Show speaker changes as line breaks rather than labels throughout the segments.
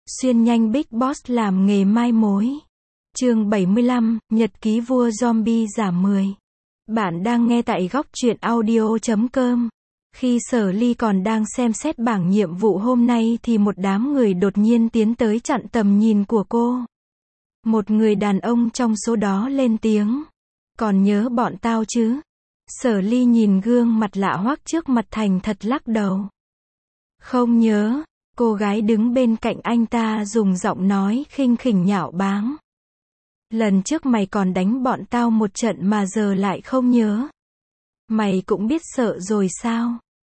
Xuyên nhanh Big Boss làm nghề mai mối. Chương 75, Nhật ký vua zombie giảm 10. Bạn đang nghe tại góc truyện audio.com. Khi Sở Ly còn đang xem xét bảng nhiệm vụ hôm nay thì một đám người đột nhiên tiến tới chặn tầm nhìn của cô. Một người đàn ông trong số đó lên tiếng. Còn nhớ bọn tao chứ? Sở Ly nhìn gương mặt lạ hoắc trước mặt thành thật lắc đầu. Không nhớ. Cô gái đứng bên cạnh anh ta dùng giọng nói khinh khỉnh nhạo báng. Lần trước mày còn đánh bọn tao một trận mà giờ lại không nhớ. Mày cũng biết sợ rồi sao?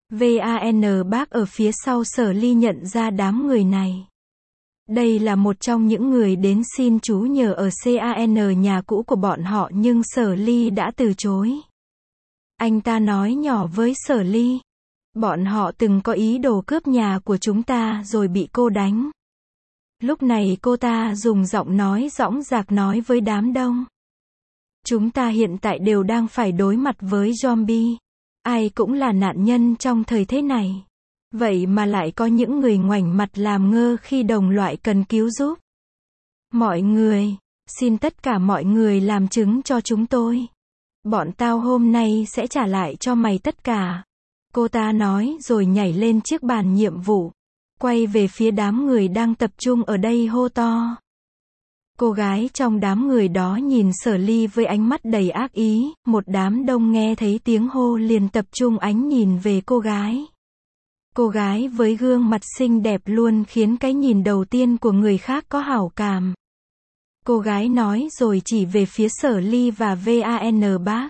Van bác ở phía sau Sở Ly nhận ra đám người này. Đây là một trong những người đến xin chú nhờ ở CAN nhà cũ của bọn họ nhưng Sở Ly đã từ chối. Anh ta nói nhỏ với Sở Ly. Bọn họ từng có ý đồ cướp nhà của chúng ta rồi bị cô đánh. Lúc này cô ta dùng giọng nói dõng dạc nói với đám đông. Chúng ta hiện tại đều đang phải đối mặt với zombie. Ai cũng là nạn nhân trong thời thế này. Vậy mà lại có những người ngoảnh mặt làm ngơ khi đồng loại cần cứu giúp. Mọi người, xin tất cả mọi người làm chứng cho chúng tôi. Bọn tao hôm nay sẽ trả lại cho mày tất cả. Cô ta nói rồi nhảy lên chiếc bàn nhiệm vụ. Quay về phía đám người đang tập trung ở đây hô to. Cô gái trong đám người đó nhìn Sở Ly với ánh mắt đầy ác ý. Một đám đông nghe thấy tiếng hô liền tập trung ánh nhìn về cô gái. Cô gái với gương mặt xinh đẹp luôn khiến cái nhìn đầu tiên của người khác có hảo cảm. Cô gái nói rồi chỉ về phía Sở Ly và Van bác.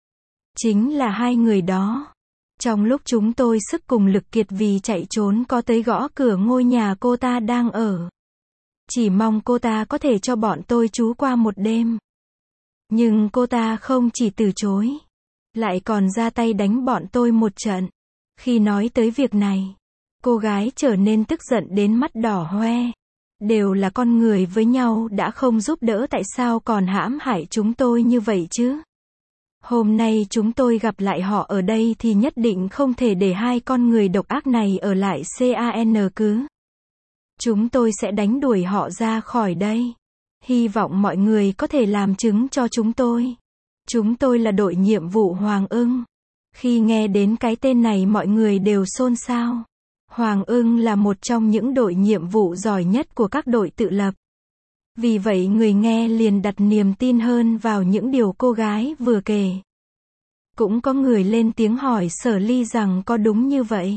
Chính là hai người đó. Trong lúc chúng tôi sức cùng lực kiệt vì chạy trốn có tới gõ cửa ngôi nhà cô ta đang ở. Chỉ mong cô ta có thể cho bọn tôi trú qua một đêm. Nhưng cô ta không chỉ từ chối. Lại còn ra tay đánh bọn tôi một trận. Khi nói tới việc này, cô gái trở nên tức giận đến mắt đỏ hoe. Đều là con người với nhau đã không giúp đỡ tại sao còn hãm hại chúng tôi như vậy chứ? Hôm nay chúng tôi gặp lại họ ở đây thì nhất định không thể để hai con người độc ác này ở lại CAN cứ. Chúng tôi sẽ đánh đuổi họ ra khỏi đây. Hy vọng mọi người có thể làm chứng cho chúng tôi. Chúng tôi là đội nhiệm vụ Hoàng Ưng. Khi nghe đến cái tên này mọi người đều xôn xao. Hoàng Ưng là một trong những đội nhiệm vụ giỏi nhất của các đội tự lập. Vì vậy người nghe liền đặt niềm tin hơn vào những điều cô gái vừa kể. Cũng có người lên tiếng hỏi Sở Ly rằng có đúng như vậy.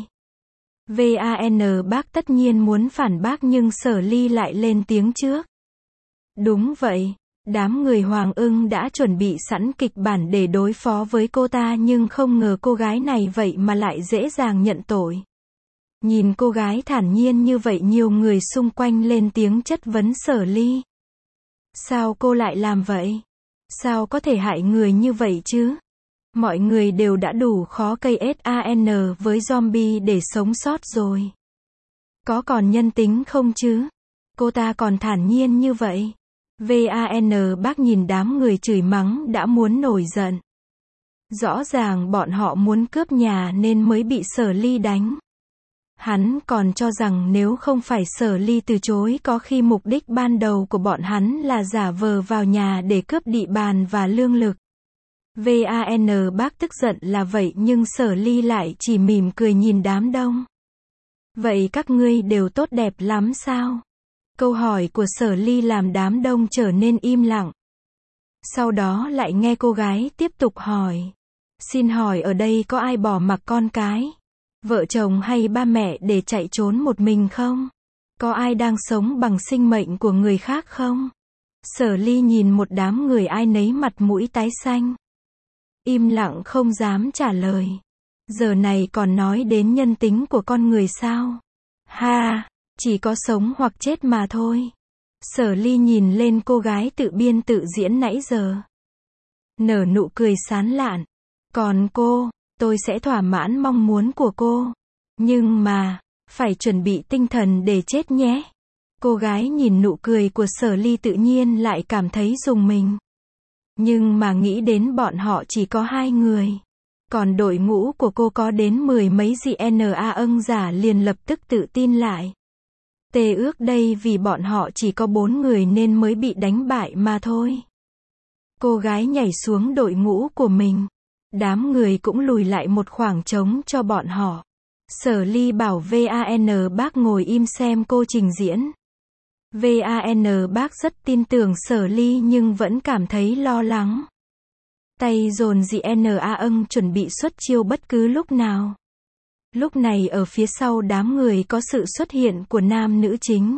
Van bác tất nhiên muốn phản bác nhưng Sở Ly lại lên tiếng trước. Đúng vậy, đám người Hoàng Ưng đã chuẩn bị sẵn kịch bản để đối phó với cô ta nhưng không ngờ cô gái này vậy mà lại dễ dàng nhận tội. Nhìn cô gái thản nhiên như vậy nhiều người xung quanh lên tiếng chất vấn Sở Ly. Sao cô lại làm vậy? Sao có thể hại người như vậy chứ? Mọi người đều đã đủ khó KSAN với zombie để sống sót rồi. Có còn nhân tính không chứ? Cô ta còn thản nhiên như vậy. Van bác nhìn đám người chửi mắng đã muốn nổi giận. Rõ ràng bọn họ muốn cướp nhà nên mới bị Sở Ly đánh. Hắn còn cho rằng nếu không phải Sở Ly từ chối có khi mục đích ban đầu của bọn hắn là giả vờ vào nhà để cướp địa bàn và lương lực. Van bác tức giận là vậy nhưng Sở Ly lại chỉ mỉm cười nhìn đám đông. Vậy các ngươi đều tốt đẹp lắm sao? Câu hỏi của Sở Ly làm đám đông trở nên im lặng. Sau đó lại nghe cô gái tiếp tục hỏi. Xin hỏi ở đây có ai bỏ mặc con cái? Vợ chồng hay ba mẹ để chạy trốn một mình không? Có ai đang sống bằng sinh mệnh của người khác không? Sở Ly nhìn một đám người ai nấy mặt mũi tái xanh. Im lặng không dám trả lời. Giờ này còn nói đến nhân tính của con người sao? Ha, chỉ có sống hoặc chết mà thôi. Sở Ly nhìn lên cô gái tự biên tự diễn nãy giờ. Nở nụ cười sán lạn. Còn cô, tôi sẽ thỏa mãn mong muốn của cô. Nhưng mà, phải chuẩn bị tinh thần để chết nhé. Cô gái nhìn nụ cười của Sở Ly tự nhiên lại cảm thấy rùng mình. Nhưng mà nghĩ đến bọn họ chỉ có 2 người. Còn đội ngũ của cô có đến 10 mấy GNA âng giả liền lập tức tự tin lại. Tê ước đây vì bọn họ chỉ có 4 người nên mới bị đánh bại mà thôi. Cô gái nhảy xuống đội ngũ của mình. Đám người cũng lùi lại một khoảng trống cho bọn họ. Sở Ly bảo Van bác ngồi im xem cô trình diễn. Van bác rất tin tưởng Sở Ly nhưng vẫn cảm thấy lo lắng. Tay dồn GNA âng chuẩn bị xuất chiêu bất cứ lúc nào. Lúc này ở phía sau đám người có sự xuất hiện của nam nữ chính.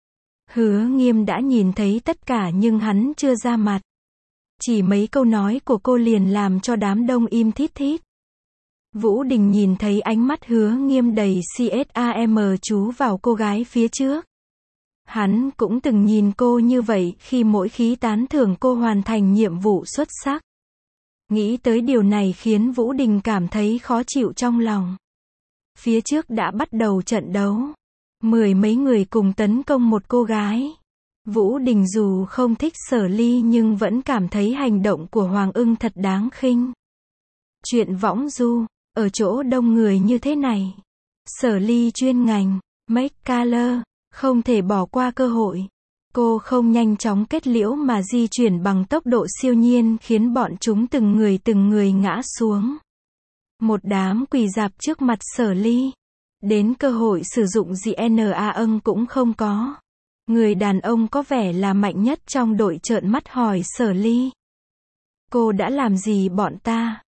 Hứa Nghiêm đã nhìn thấy tất cả nhưng hắn chưa ra mặt. Chỉ mấy câu nói của cô liền làm cho đám đông im thít thít. Vũ Đình nhìn thấy ánh mắt Hứa Nghiêm đầy CSAM chú vào cô gái phía trước. Hắn cũng từng nhìn cô như vậy khi mỗi khi tán thưởng cô hoàn thành nhiệm vụ xuất sắc. Nghĩ tới điều này khiến Vũ Đình cảm thấy khó chịu trong lòng. Phía trước đã bắt đầu trận đấu. 10 mấy người cùng tấn công một cô gái. Vũ Đình dù không thích Sở Ly nhưng vẫn cảm thấy hành động của Hoàng Ưng thật đáng khinh. Chuyện võng du, ở chỗ đông người như thế này. Sở Ly chuyên ngành, make color, không thể bỏ qua cơ hội. Cô không nhanh chóng kết liễu mà di chuyển bằng tốc độ siêu nhiên khiến bọn chúng từng người ngã xuống. Một đám quỳ rạp trước mặt Sở Ly. Đến cơ hội sử dụng GNA âng cũng không có. Người đàn ông có vẻ là mạnh nhất trong đội trợn mắt hỏi Sở Ly. Cô đã làm gì bọn ta?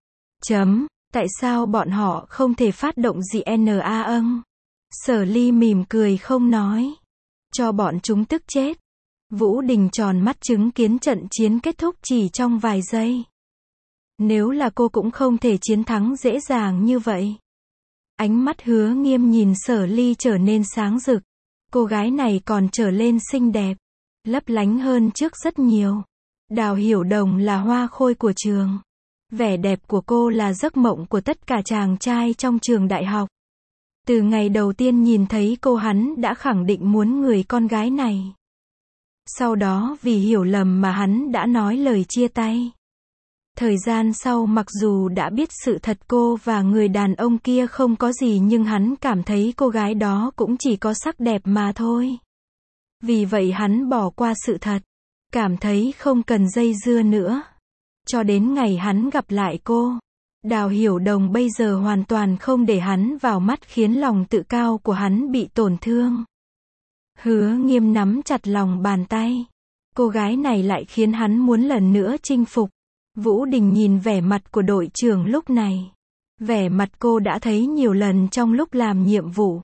Tại sao bọn họ không thể phát động GNA âng? Sở Ly mỉm cười không nói. Cho bọn chúng tức chết. Vũ Đình tròn mắt chứng kiến trận chiến kết thúc chỉ trong vài giây. Nếu là cô cũng không thể chiến thắng dễ dàng như vậy. Ánh mắt Hứa Nghiêm nhìn Sở Ly trở nên sáng rực. Cô gái này còn trở lên xinh đẹp, lấp lánh hơn trước rất nhiều. Đào Hiểu Đồng là hoa khôi của trường. Vẻ đẹp của cô là giấc mộng của tất cả chàng trai trong trường đại học. Từ ngày đầu tiên nhìn thấy cô hắn đã khẳng định muốn người con gái này. Sau đó vì hiểu lầm mà hắn đã nói lời chia tay. Thời gian sau mặc dù đã biết sự thật cô và người đàn ông kia không có gì nhưng hắn cảm thấy cô gái đó cũng chỉ có sắc đẹp mà thôi. Vì vậy hắn bỏ qua sự thật. Cảm thấy không cần dây dưa nữa. Cho đến ngày hắn gặp lại cô. Đào Hiểu Đồng bây giờ hoàn toàn không để hắn vào mắt khiến lòng tự cao của hắn bị tổn thương. Hứa Nghiêm nắm chặt lòng bàn tay. Cô gái này lại khiến hắn muốn lần nữa chinh phục. Vũ Đình nhìn vẻ mặt của đội trưởng lúc này. Vẻ mặt cô đã thấy nhiều lần trong lúc làm nhiệm vụ.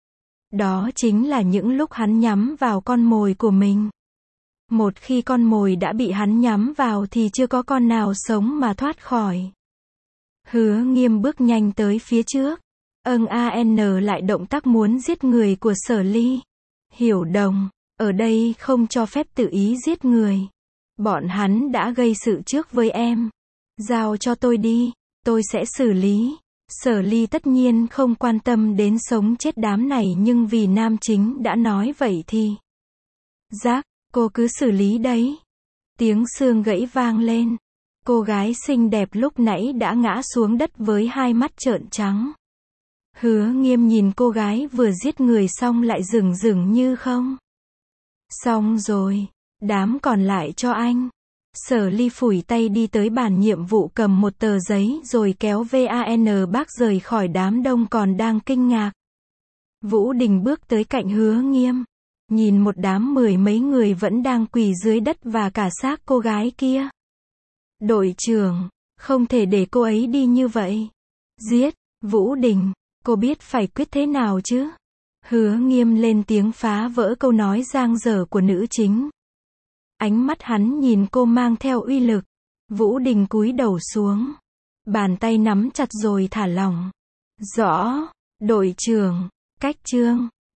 Đó chính là những lúc hắn nhắm vào con mồi của mình. Một khi con mồi đã bị hắn nhắm vào thì chưa có con nào sống mà thoát khỏi. Hứa Nghiêm bước nhanh tới phía trước. An lại động tác muốn giết người của Sở Ly. Hiểu Đồng, ở đây không cho phép tự ý giết người. Bọn hắn đã gây sự trước với em. Giao cho tôi đi, tôi sẽ xử lý. Sở Ly tất nhiên không quan tâm đến sống chết đám này nhưng vì nam chính đã nói vậy thì. Giác, cô cứ xử lý đấy. Tiếng xương gãy vang lên. Cô gái xinh đẹp lúc nãy đã ngã xuống đất với hai mắt trợn trắng. Hứa Nghiêm nhìn cô gái vừa giết người xong lại dửng như không. Xong rồi, đám còn lại cho anh. Sở Ly phủi tay đi tới bàn nhiệm vụ cầm một tờ giấy rồi kéo Van bác rời khỏi đám đông còn đang kinh ngạc. Vũ Đình bước tới cạnh Hứa Nghiêm. Nhìn một đám 10 mấy người vẫn đang quỳ dưới đất và cả xác cô gái kia. Đội trưởng, không thể để cô ấy đi như vậy. Giết, Vũ Đình, cô biết phải quyết thế nào chứ? Hứa Nghiêm lên tiếng phá vỡ câu nói giang dở của nữ chính. Ánh mắt hắn nhìn cô mang theo uy lực. Vũ Đình cúi đầu xuống. Bàn tay nắm chặt rồi thả lỏng. Rõ, đội trưởng, cách chương.